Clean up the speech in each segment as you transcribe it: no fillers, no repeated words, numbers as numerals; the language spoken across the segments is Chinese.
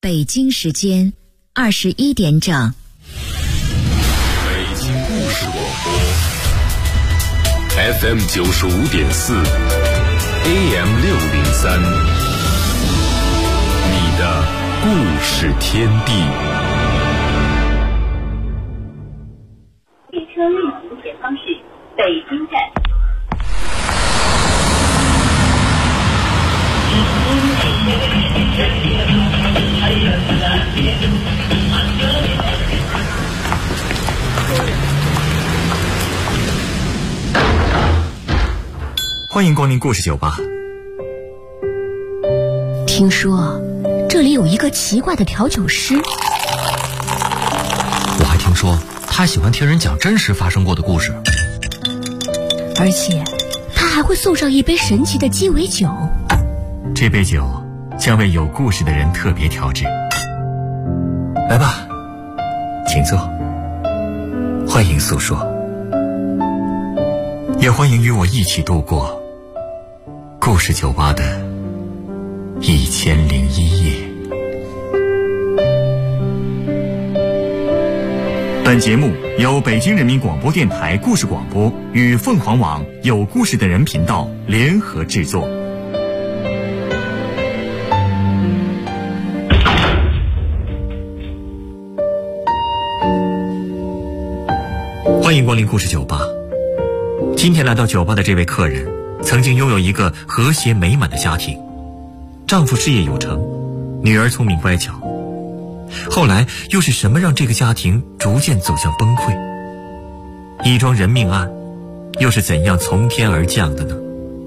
北京时间21点整。 北京故事广播 FM 95.4 AM 603，你的故事天地。 列车运行前方是北京站。 欢迎光临故事酒吧。 听说这里有一个奇怪的调酒师， 我还听说他喜欢听人讲真实发生过的故事， 而且他还会送上一杯神奇的鸡尾酒。 这杯酒将为有故事的人特别调制。来吧，请坐，欢迎诉说，也欢迎与我一起度过故事酒吧的1001夜。本节目由北京人民广播电台故事广播与凤凰网有故事的人频道联合制作。欢迎光临故事酒吧。今天来到酒吧的这位客人曾经拥有一个和谐美满的家庭，丈夫事业有成，女儿聪明乖巧。后来又是什么让这个家庭逐渐走向崩溃？一桩人命案又是怎样从天而降的呢？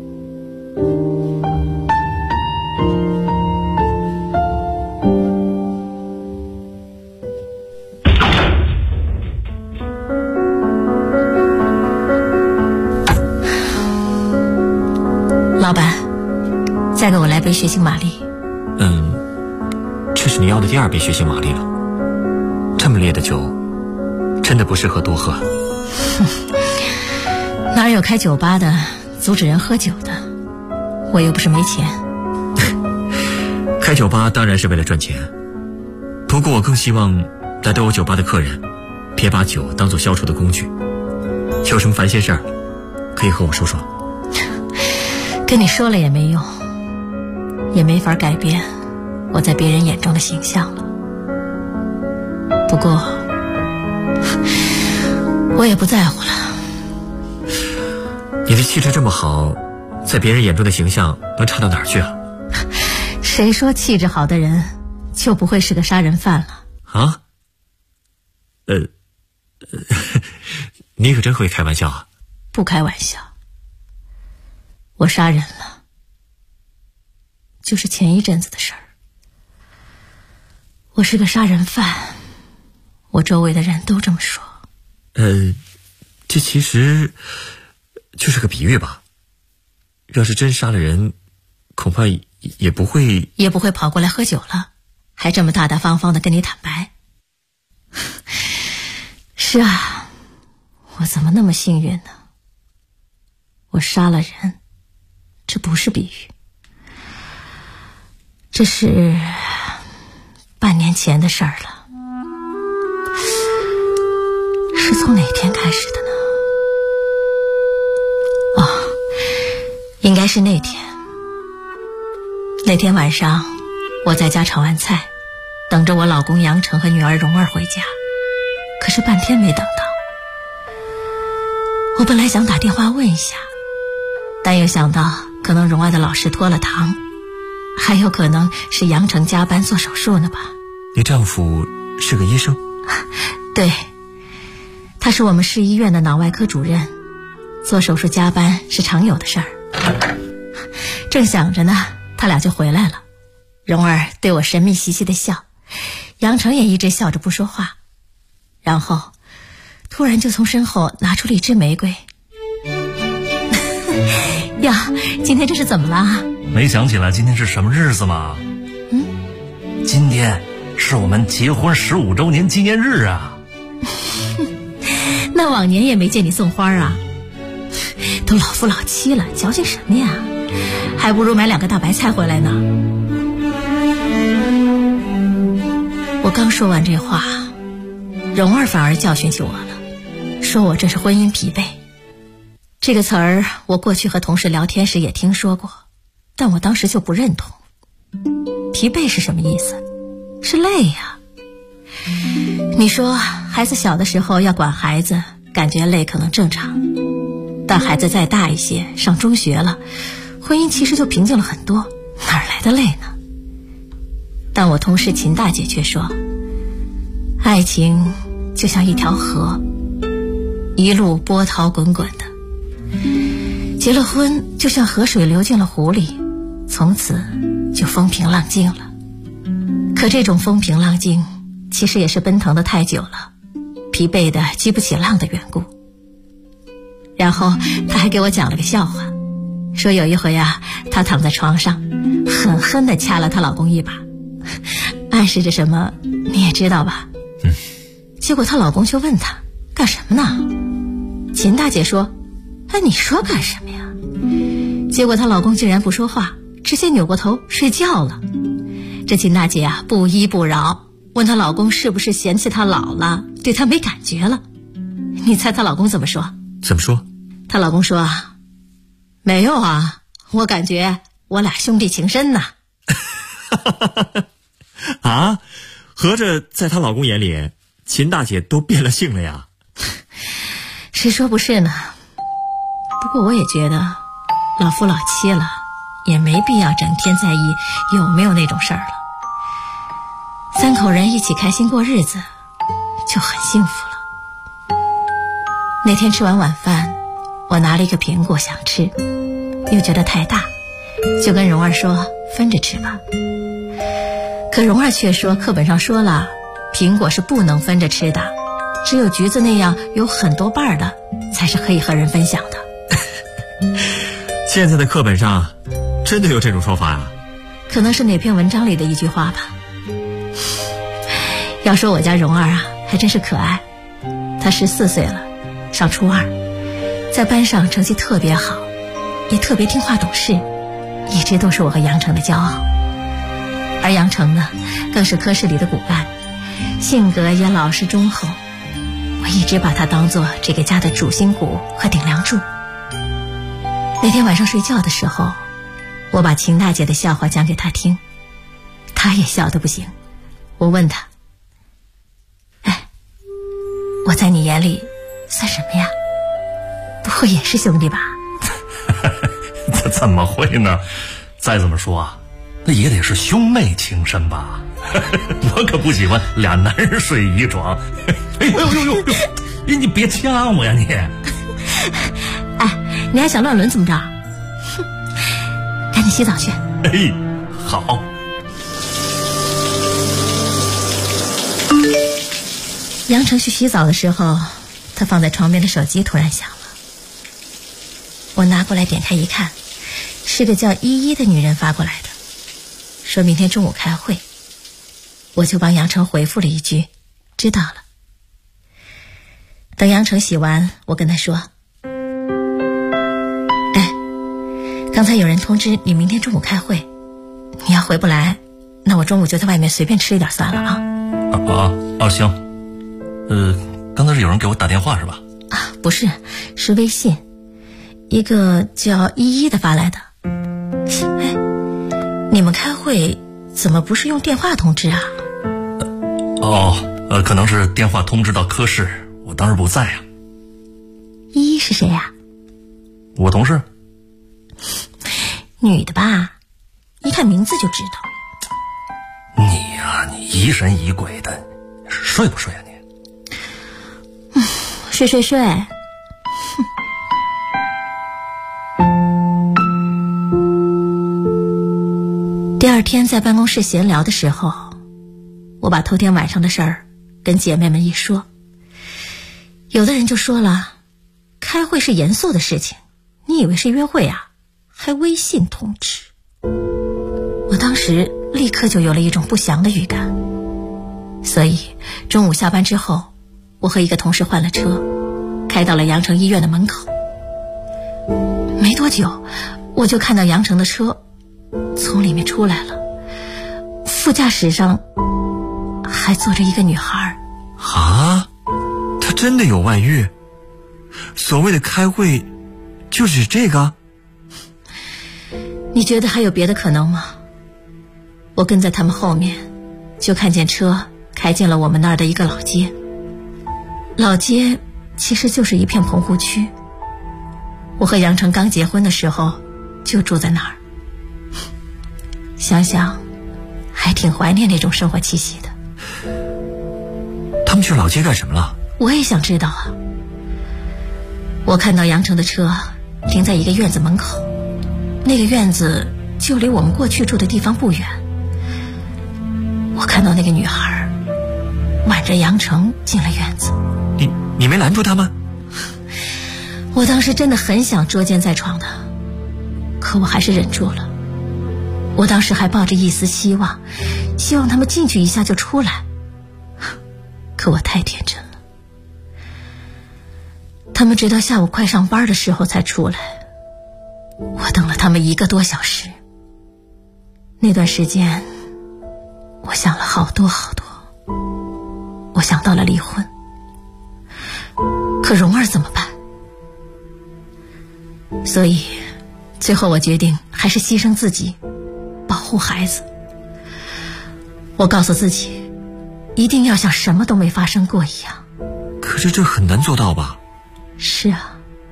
老板，再给我来杯血腥玛丽。 这是你要的第2杯血腥玛丽了。这么烈的酒真的不适合多喝。 哪有开酒吧的阻止人喝酒的？我又不是没钱。 开酒吧当然是为了赚钱，不过我更希望来到我酒吧的客人别把酒当作消愁的工具。有什么烦心事儿可以和我说说。 跟你说了也没用，也没法改变我在别人眼中的形象了。不过我也不在乎了。 你的气质这么好，在别人眼中的形象能差到哪儿去啊？ 谁说气质好的人就不会是个杀人犯了啊？你可真会开玩笑啊。 不开玩笑，我杀人了，就是前一阵子的事儿。我是个杀人犯，我周围的人都这么说。 这其实就是个比喻吧。要是真杀了人，恐怕也不会跑过来喝酒了，还这么大大方方的跟你坦白。是啊，我怎么那么幸运呢？我杀了人，这不是比喻，这是半年前的事儿了。是从哪天开始的呢？应该是那天。那天晚上我在家炒完菜，等着我老公杨成和女儿蓉儿回家，可是半天没等到。我本来想打电话问一下，但又想到可能蓉儿的老师拖了堂，还有可能是杨成加班做手术呢吧。 你丈夫是个医生？ 对，他是我们市医院的脑外科主任，做手术加班是常有的事儿。正想着呢，他俩就回来了。蓉儿对我神秘兮兮的笑，杨成也一直笑着不说话，然后突然就从身后拿出了一支玫瑰。呀，今天这是怎么了？ 没想起来今天是什么日子吗？今天是我们结婚15周年纪念日啊。 那往年也没见你送花啊。都老夫老妻了，矫情什么呀？还不如买2个大白菜回来呢。 刚说完这话，蓉儿反而教训起我了，说我这是婚姻疲惫。这个词儿我过去和同事聊天时也听说过，但我当时就不认同。疲惫是什么意思？是累呀。你说孩子小的时候要管孩子，感觉累可能正常，但孩子再大一些，上中学了，婚姻其实就平静了很多，哪来的累呢？但我同事秦大姐却说，爱情就像一条河，一路波涛滚滚的，结了婚就像河水流进了湖里，从此就风平浪静了。可这种风平浪静其实也是奔腾的太久了，疲惫的激不起浪的缘故。然后她还给我讲了个笑话，说有一回啊，她躺在床上狠狠地掐了她老公一把，暗示着什么你也知道吧。结果她老公却问她干什么呢？秦大姐说，哎，你说干什么呀？结果她老公竟然不说话，直接扭过头睡觉了。这秦大姐啊不依不饶，问她老公是不是嫌弃她老了，对她没感觉了。你猜她老公怎么说？ 怎么说？ 她老公说啊，没有啊，我感觉我俩兄弟情深呐。 啊，合着在她老公眼里，秦大姐都变了性了呀？ 谁说不是呢？不过我也觉得老夫老妻了，也没必要整天在意有没有那种事儿了。三口人一起开心过日子就很幸福了。那天吃完晚饭，我拿了一个苹果想吃，又觉得太大，就跟蓉儿说分着吃吧。可蓉儿却说课本上说了，苹果是不能分着吃的，只有橘子那样有很多瓣的才是可以和人分享的。 现在的课本上真的有这种说法啊？ 可能是哪篇文章里的一句话吧。要说我家蓉儿啊，还真是可爱。她14岁了，上初2，在班上成绩特别好，也特别听话懂事，一直都是我和杨成的骄傲。而杨成呢，更是科室里的骨干，性格也老实忠厚，我一直把他当作这个家的主心骨和顶梁柱。那天晚上睡觉的时候，我把秦大姐的笑话讲给他听，他也笑得不行。我问他，哎，我在你眼里算什么呀？不会也是兄弟吧？ 怎么会呢？再怎么说啊，那也得是兄妹情深吧。我可不喜欢俩男人睡一床。哎呦，你别掐我呀你！ 哎，你还想乱伦怎么着？哼，赶紧洗澡去。 哎，好。 杨成去洗澡的时候，他放在床边的手机突然响了。我拿过来点开一看，是个叫依依的女人发过来的，说明天中午开会。我就帮杨成回复了一句知道了。等杨成洗完，我跟他说，哎，刚才有人通知你明天中午开会，你要回不来，那我中午就在外面随便吃一点算了啊。 行。刚才是有人给我打电话是吧？ 啊，不是，是微信，一个叫依依的发来的。哎，你们开会怎么不是用电话通知啊？ 可能是电话通知到科室，我当时不在啊。 依依是谁呀？ 我同事。 女的吧？一看名字就知道。 你呀，你疑神疑鬼的，睡不睡啊你？ 睡。第二天在办公室闲聊的时候，我把头天晚上的事儿跟姐妹们一说，有的人就说了，开会是严肃的事情，你以为是约会啊，还微信通知。我当时立刻就有了一种不祥的预感，所以中午下班之后，我和一个同事换了车，开到了阳城医院的门口。没多久，我就看到阳城的车从里面出来了，副驾驶上还坐着一个女孩。 啊？他真的有外遇？所谓的开会就是这个？ 你觉得还有别的可能吗？我跟在他们后面，就看见车开进了我们那儿的一个老街。老街其实就是一片棚户区，我和杨成刚结婚的时候就住在那儿。想想还挺怀念那种生活气息的。 他们去老街干什么了？ 我也想知道啊。我看到杨成的车停在一个院子门口，那个院子就离我们过去住的地方不远。我看到那个女孩挽着杨成进了院子。 你没拦住他们？ 我当时真的很想捉奸在床的，可我还是忍住了。我当时还抱着一丝希望，希望他们进去一下就出来，可我太天真了。他们直到下午快上班的时候才出来，我等了他们1个多小时。那段时间我想了好多好多，我想到了离婚，可蓉儿怎么办？所以最后我决定还是牺牲自己，保护孩子。我告诉自己，一定要像什么都没发生过一样。 可是这很难做到吧？ 是啊。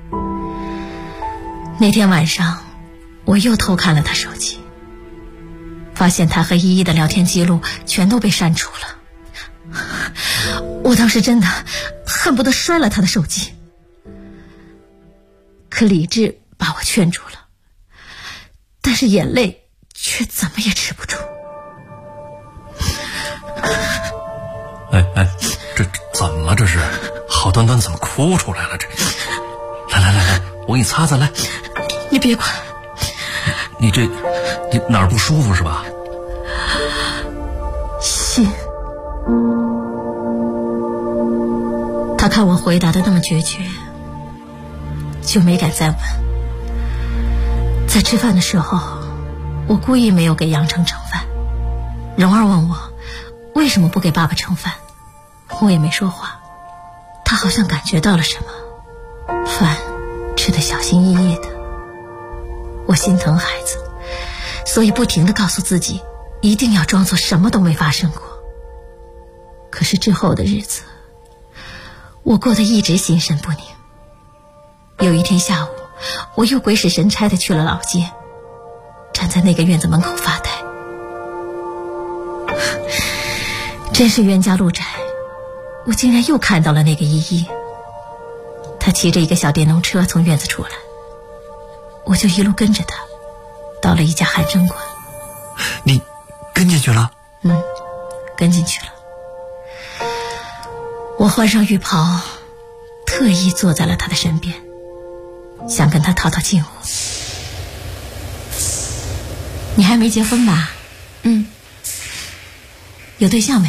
那天晚上我又偷看了他手机，发现他和依依的聊天记录全都被删除了。我当时真的恨不得摔了他的手机，可理智把我劝住了，但是眼泪却怎么也止不住。 哎，这怎么了？这是好端端怎么哭出来了？这，来，我给你擦擦来。 你别管。 你哪儿不舒服是吧？ 心。他看我回答的那么决绝，就没敢再问。在吃饭的时候，我故意没有给杨成盛饭。蓉儿问我为什么不给爸爸盛饭，我也没说话。他好像感觉到了什么，饭吃得小心翼翼的。我心疼孩子，所以不停地告诉自己一定要装作什么都没发生过。可是之后的日子，我过得一直心神不宁。有一天下午，我又鬼使神差地去了老街，站在那个院子门口发呆。真是冤家路窄，我竟然又看到了那个依依。她骑着一个小电动车从院子出来，我就一路跟着她，到了一家汗蒸馆。 你跟进去了？ 跟进去了。我换上浴袍，特意坐在了他的身边，想跟他套套近乎。你还没结婚吧？有对象没？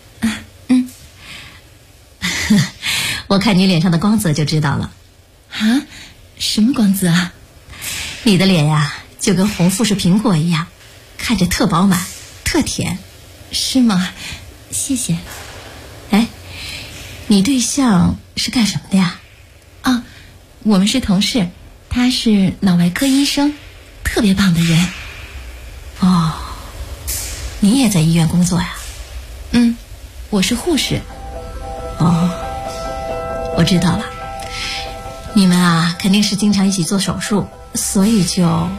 我看你脸上的光泽就知道了。 啊？什么光泽啊？ 你的脸呀，就跟红富士苹果一样，看着特饱满，特甜。 是吗？谢谢。 哎，你对象是干什么的呀？ 我们是同事，他是脑外科医生，特别棒的人。 哦，你也在医院工作呀？ 我是护士。 哦，我知道了。你们啊，肯定是经常一起做手术，所以就……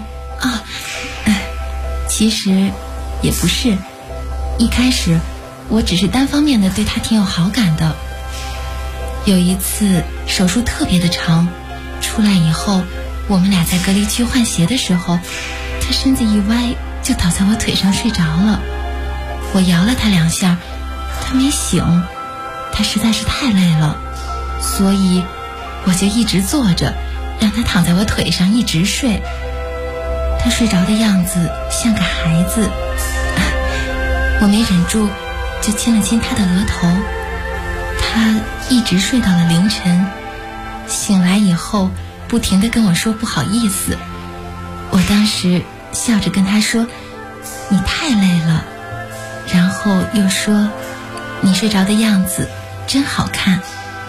其实也不是。一开始我只是单方面的对他挺有好感的。有一次手术特别的长，出来以后，我们俩在隔离区换鞋的时候，他身子一歪就倒在我腿上睡着了。我摇了他2下，他没醒，他实在是太累了，所以我就一直坐着，让他躺在我腿上一直睡。他睡着的样子像个孩子，我没忍住就亲了亲他的额头。他一直睡到了凌晨，醒来以后不停地跟我说不好意思。我当时笑着跟他说你太累了，然后又说你睡着的样子真好看。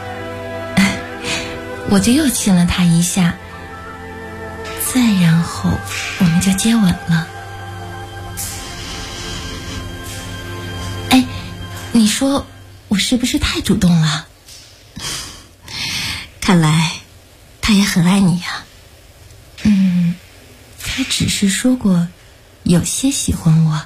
我就又亲了他一下，再然后我们就接吻了。哎，你说我是不是太主动了？ 看来他也很爱你呀。 他只是说过有些喜欢我。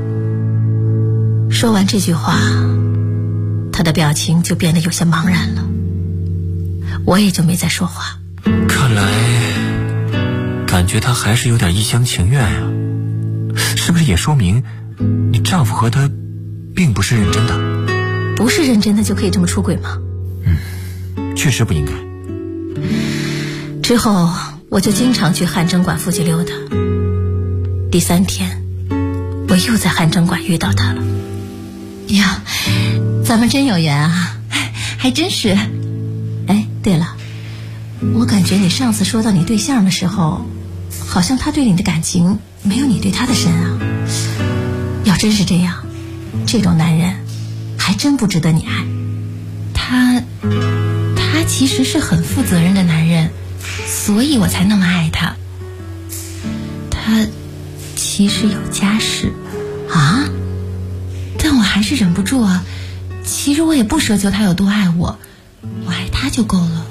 说完这句话，他的表情就变得有些茫然了，我也就没再说话。 看来感觉他还是有点一厢情愿呀，是不是也说明你丈夫和他并不是认真的？ 不是认真的就可以这么出轨吗？ 确实不应该。 之后我就经常去汗蒸馆附近溜达。第3天，我又在汗蒸馆遇到他了。呀，咱们真有缘啊！ 还真是。 哎，对了，我感觉你上次说到你对象的时候，好像他对你的感情没有你对他的深啊。要真是这样，这种男人还真不值得你爱。 他其实是很负责任的男人，所以我才那么爱他。他其实有家室啊， 但我还是忍不住啊。其实我也不奢求他有多爱我，我爱他就够了。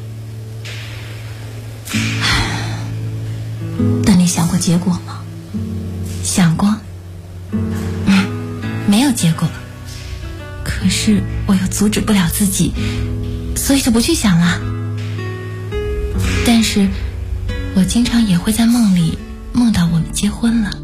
但你想过结果吗？ 想过，没有结果。可是我又阻止不了自己，所以就不去想了。但是我经常也会在梦里梦到我们结婚了。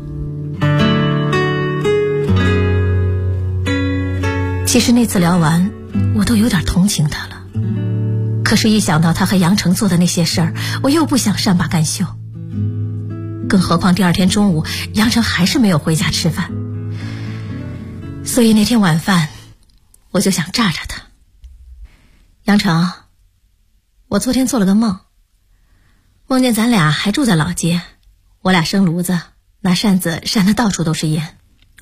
其实那次聊完，我都有点同情他了。可是一想到他和杨成做的那些事儿，我又不想善罢甘休。更何况第2天中午，杨成还是没有回家吃饭。所以那天晚饭，我就想炸炸他。杨成，我昨天做了个梦，梦见咱俩还住在老街，我俩生炉子，拿扇子扇得到处都是烟。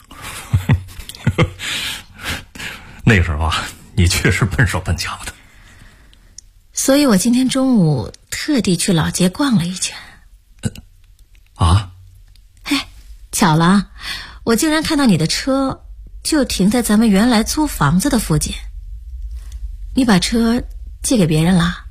那个时候啊，你确实笨手笨脚的。 所以我今天中午特地去老街逛了一圈。哎，巧了，我竟然看到你的车就停在咱们原来租房子的附近。你把车借给别人了？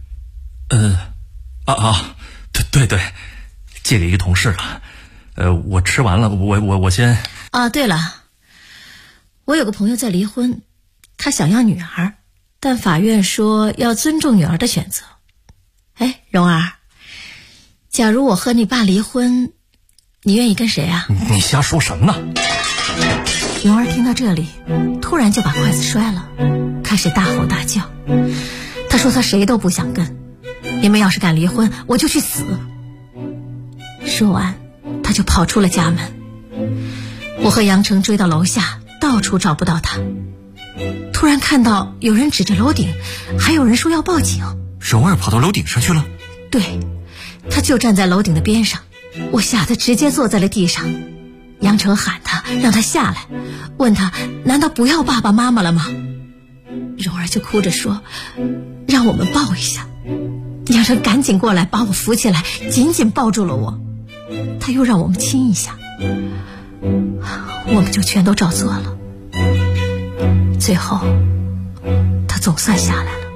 对，借给一个同事了。我吃完了，我先。 对了，我有个朋友在离婚，他想要女儿，但法院说要尊重女儿的选择。哎，蓉儿，假如我和你爸离婚，你愿意跟谁啊？ 你瞎说什么呢？ 蓉儿听到这里，突然就把筷子摔了，开始大吼大叫。他说他谁都不想跟，你们要是敢离婚，我就去死。说完，他就跑出了家门。我和杨成追到楼下，到处找不到他。突然看到有人指着楼顶，还有人说要报警。 蓉儿跑到楼顶上去了？ 对，他就站在楼顶的边上。我吓得直接坐在了地上。杨成喊他，让他下来，问他难道不要爸爸妈妈了吗？蓉儿就哭着说让我们抱一下。杨成赶紧过来把我扶起来，紧紧抱住了我。他又让我们亲一下，我们就全都照做了。最后他总算下来了。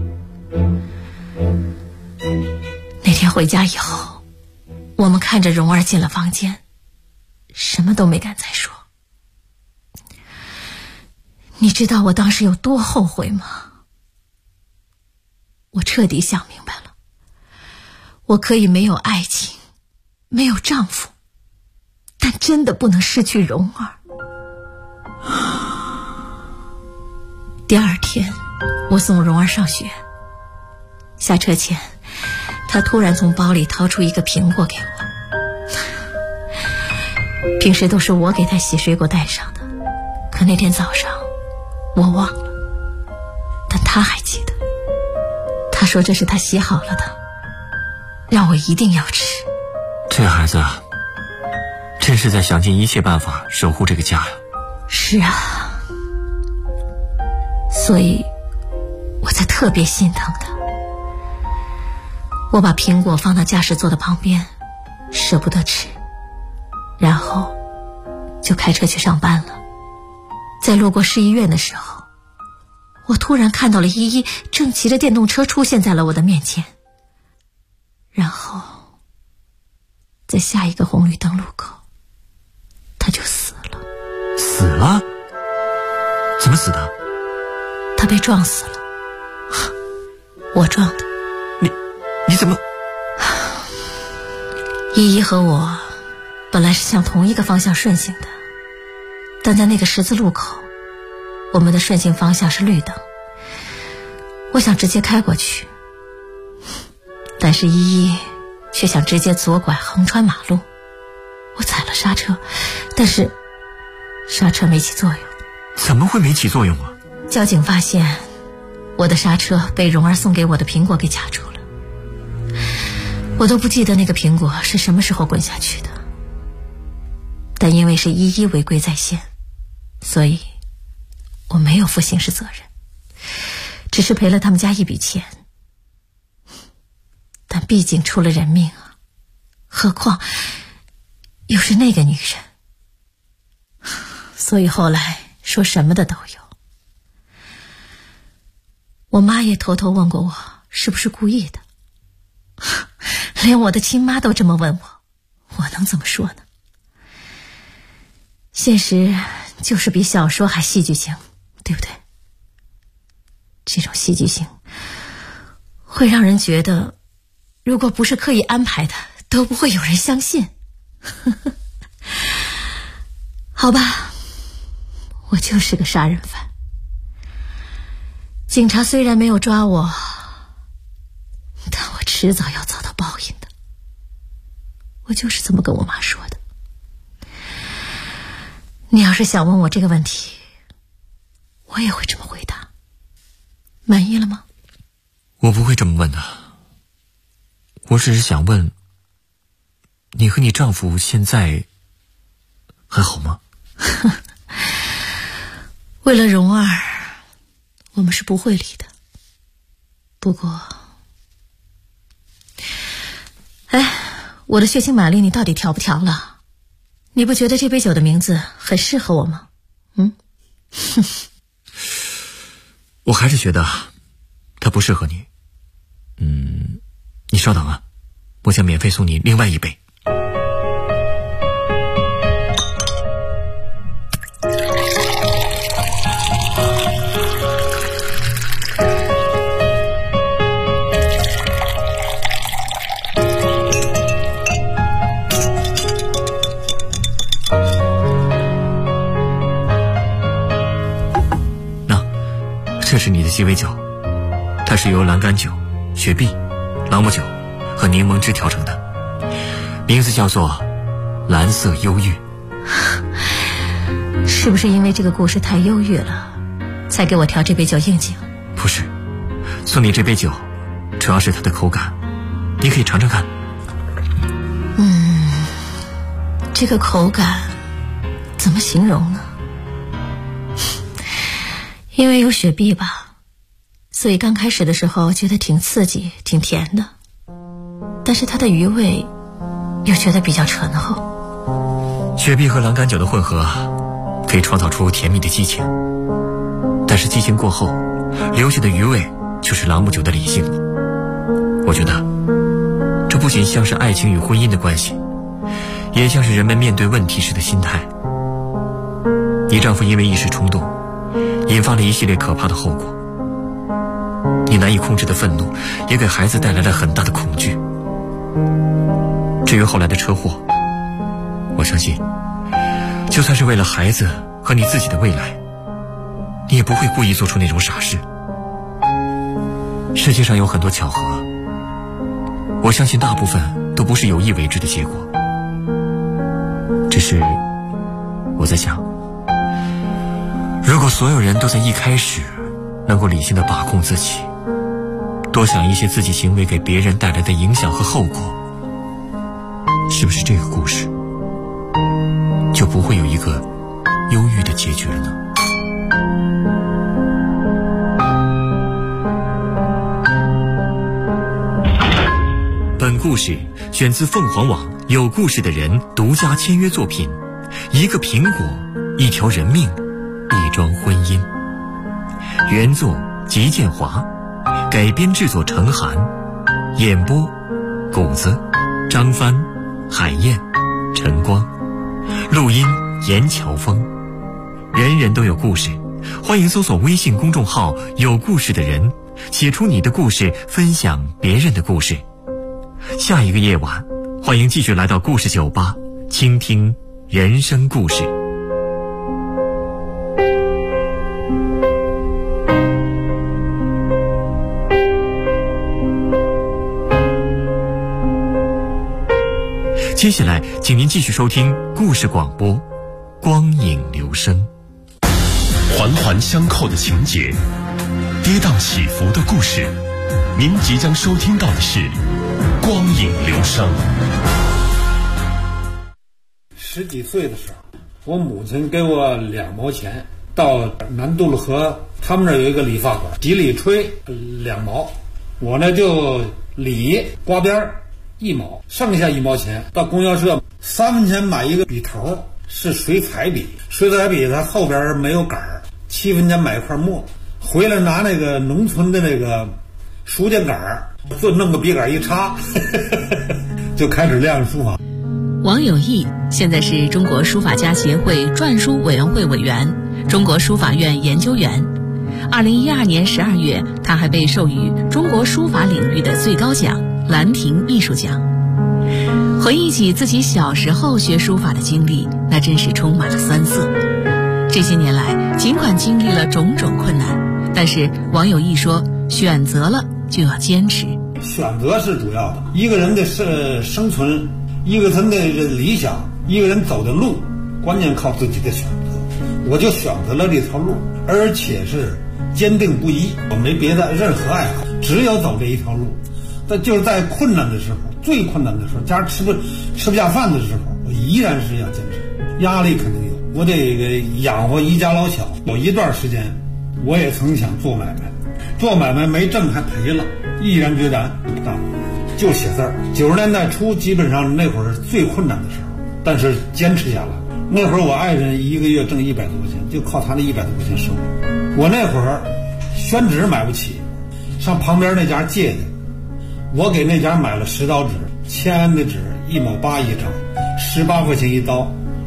那天回家以后，我们看着蓉儿进了房间，什么都没敢再说。你知道我当时有多后悔吗？我彻底想明白了，我可以没有爱情，没有丈夫，但真的不能失去蓉儿。第2天，我送蓉儿上学，下车前，她突然从包里掏出一个苹果给我。平时都是我给她洗水果带上的，可那天早上我忘了，但她还记得。她说这是她洗好了的，让我一定要吃。 这孩子啊，真是在想尽一切办法守护这个家呀。 是啊， 所以我才特别心疼他。我把苹果放到驾驶座的旁边，舍不得吃，然后就开车去上班了。在路过市医院的时候，我突然看到了依依正骑着电动车出现在了我的面前，然后在下一个红绿灯路口，他就死了。 死了？怎么死的？ 他被撞死了。我撞的。 你怎么？ 依依和我本来是向同一个方向顺行的，但在那个十字路口，我们的顺行方向是绿灯。我想直接开过去，但是依依却想直接左拐横穿马路。我踩了刹车，但是刹车没起作用。 怎么会没起作用啊？ 交警发现我的刹车被蓉儿送给我的苹果给卡住了。我都不记得那个苹果是什么时候滚下去的，但因为是依依违规在先，所以我没有负刑事责任，只是赔了他们家一笔钱。但毕竟出了人命啊，何况又是那个女人，所以后来说什么的都有。我妈也偷偷问过我是不是故意的，连我的亲妈都这么问我能怎么说呢？现实就是比小说还戏剧性，对不对？这种戏剧性会让人觉得，如果不是刻意安排的，都不会有人相信。好吧，我就是个杀人犯。警察虽然没有抓我，但我迟早要遭到报应的。我就是这么跟我妈说的。你要是想问我这个问题，我也会这么回答。满意了吗？ 我不会这么问的。我只是想问，你和你丈夫现在还好吗？ 为了蓉儿，我们是不会离的。不过，我的血清玛丽你到底调不调了？你不觉得这杯酒的名字很适合我吗？ 我还是觉得它不适合你。你稍等啊，我想免费送你另外一杯。这是你的鸡尾酒，它是由蓝甘酒、雪碧、朗姆酒和柠檬汁调成的，名字叫做蓝色忧郁。 是不是因为这个故事太忧郁了，才给我调这杯酒应景？ 不是，送你这杯酒主要是它的口感，你可以尝尝看。 这个口感怎么形容呢？因为有雪碧吧，所以刚开始的时候觉得挺刺激挺甜的，但是它的余味又觉得比较醇厚。 雪碧和蓝甘酒的混合可以创造出甜蜜的激情，但是激情过后留下的余味就是朗姆酒的理性了。我觉得这不仅像是爱情与婚姻的关系，也像是人们面对问题时的心态。你丈夫因为一时冲动引发了一系列可怕的后果，你难以控制的愤怒也给孩子带来了很大的恐惧。至于后来的车祸，我相信就算是为了孩子和你自己的未来，你也不会故意做出那种傻事。世界上有很多巧合，我相信大部分都不是有意为之的结果。只是我在想，如果所有人都在一开始能够理性地把控自己，多想一些自己行为给别人带来的影响和后果，是不是这个故事就不会有一个忧郁的结局了呢？ 故事选自凤凰网有故事的人独家签约作品，一个苹果，一条人命，一桩婚姻。原作吉建华，改编制作陈寒，演播谷子、张帆、海燕、陈光，录音严乔峰。人人都有故事，欢迎搜索微信公众号有故事的人，写出你的故事，分享别人的故事。下一个夜晚，欢迎继续来到故事酒吧，倾听人生故事。接下来请您继续收听故事广播，光影流声。 环环相扣的情节，跌宕起伏的故事，您即将收听到的是光影流声。 10几岁的时候，我母亲给我2毛钱，到南渡了河，他们那儿有一个理发馆，几里吹2毛，我呢就理刮边1毛，剩下1毛钱到供销社3分钱买一个笔头，是水彩笔，水彩笔它后边没有杆儿，7分钱买一块墨，回来拿那个农村的那个书架杆儿，就弄个笔杆一插就开始练书法。 王有义现在是中国书法家协会篆书委员会委员，中国书法院研究员。2012年12月，他还被授予中国书法领域的最高奖兰亭艺术奖。回忆起自己小时候学书法的经历，那真是充满了酸涩。这些年来，尽管经历了种种困难，但是王有义说，选择了就要坚持。 选择是主要的，一个人的生存，一个人的理想，一个人走的路，关键靠自己的选择。我就选择了这条路，而且是坚定不移，我没别的任何爱好，只有走这一条路。但就是在困难的时候，最困难的时候，家吃不下饭的时候，我依然是要坚持。压力肯定有，我得养活一家老小。有一段时间，我也曾想做买卖，做买卖没挣还赔了，毅然决然就写字儿。90年代初，基本上那会儿是最困难的时候，但是坚持下来。那会儿我爱人一个月挣100多块钱，就靠他那100多块钱生活。我那会儿宣纸买不起，上旁边那家借的，我给那家买了10刀纸，签的纸1毛8一张，18块钱一刀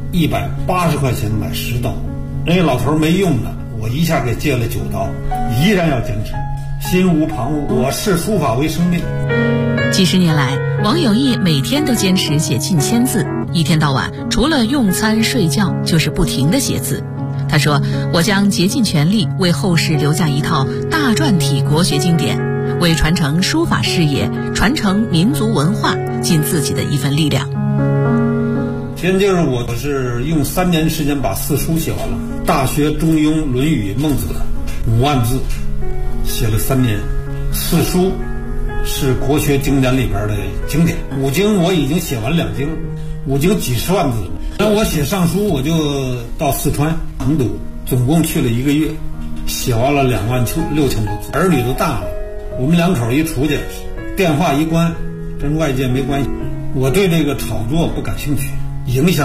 ，180块钱买10刀。那老头没用的，我一下给借了9刀，依然要坚持，心无旁骛。我视书法为生命。 几十年来，王有义每天都坚持写近1000字，一天到晚除了用餐睡觉就是不停地写字。他说，我将竭尽全力为后世留下一套大篆体国学经典，为传承书法事业，传承民族文化尽自己的一份力量。 先就是我是用3年时间把4书写完了，大学、中庸、论语、孟子5万字写了3年。4书是国学经典里边的经典，5经我已经写完2经，5经几十万字。那我写上书，我就到四川成都，总共去了1个月，写完了26000多字。儿女都大了，我们2口一出去，电话一关，跟外界没关系。我对这个炒作不感兴趣，影响